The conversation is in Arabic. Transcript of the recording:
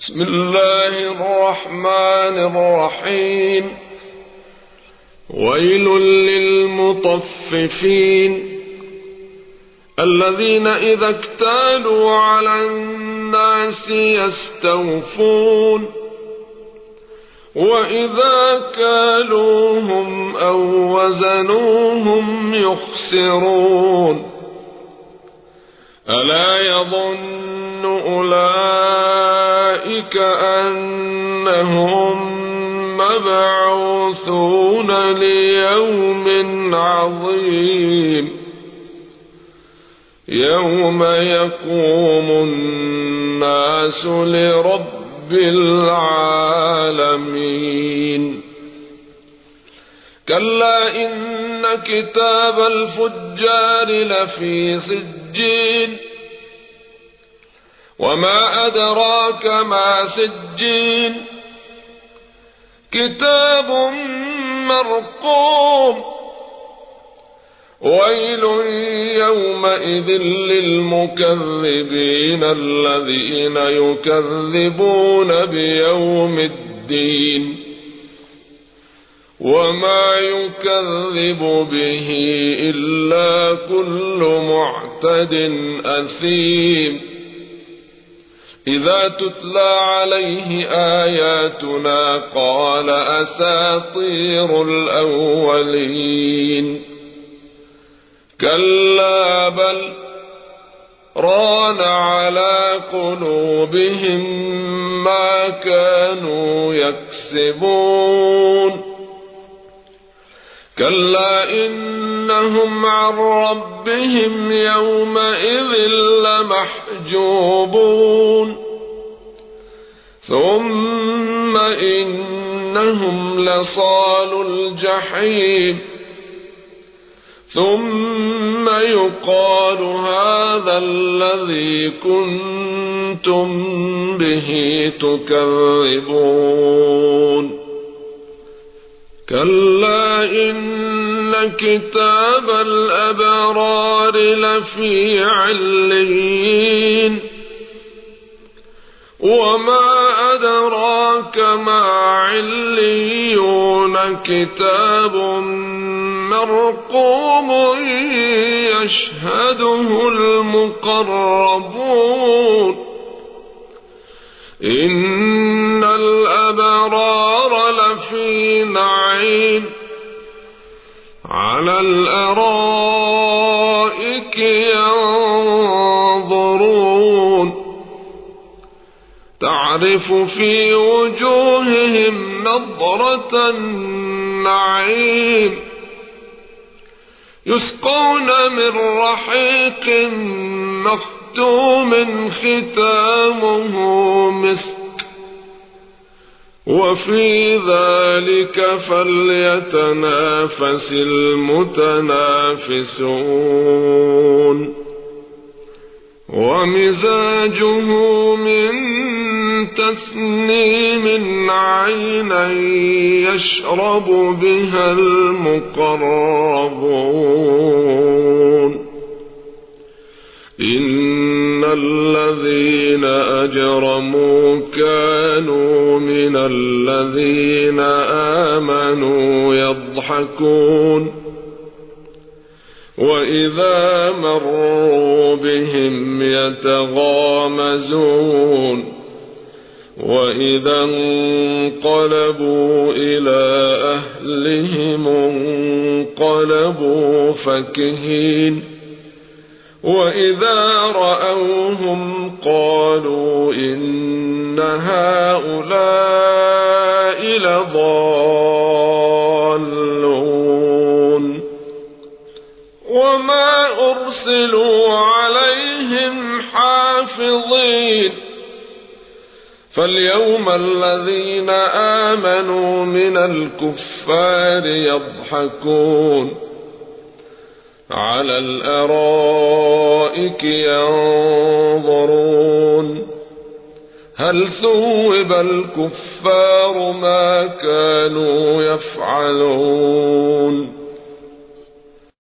بسم الله الرحمن الرحيم. ويل للمطففين الذين إذا اكتالوا على الناس يستوفون وإذا كالوهم أو وزنوهم يخسرون. ألا يظن أولئك أنهم مبعوثون ليوم عظيم يوم يقوم الناس لرب العالمين. كلا إن كتاب الفجار لفي سجين وما أدراك ما سجين كتاب مرقوم. ويل يومئذ للمكذبين الذين يكذبون بيوم الدين وما يكذب به إلا كل معتد أثيم. إذا تتلى عليه آياتنا قال أساطير الأولين. كلا بل ران على قلوبهم ما كانوا يكسبون. كلا إنهم عن ربهم يومئذ لمحجوبون. ثم إنهم لصالو الجحيم ثم يقال هذا الذي كنتم به تكذبون. كلا إن كتاب الأبرار لفي عليين وما أدراك ما عليون كتاب مرقوم يشهده المقربون. إن الأبرار لفي نعيم على الأرائك ينظرون تعرف في وجوههم نضرة النعيم يسقون من رحيق مختوم ختامه مسك وفي ذلك فليتنافس المتنافسون. ومزاجه من تسنيم عينا يشرب بها المقربون. إن الذين أجرموا كانوا من الذين آمنوا يضحكون وإذا مروا بهم يتغامزون وإذا انقلبوا إلى أهلهم انقلبوا فكهين وإذا رأوهم قالوا إن هؤلاء لضالون. وما أرسلوا عليهم حافظين فاليوم الذين آمنوا من الكفار يضحكون على الأرائك ينظرون هل ثوب الكفار ما كانوا يفعلون.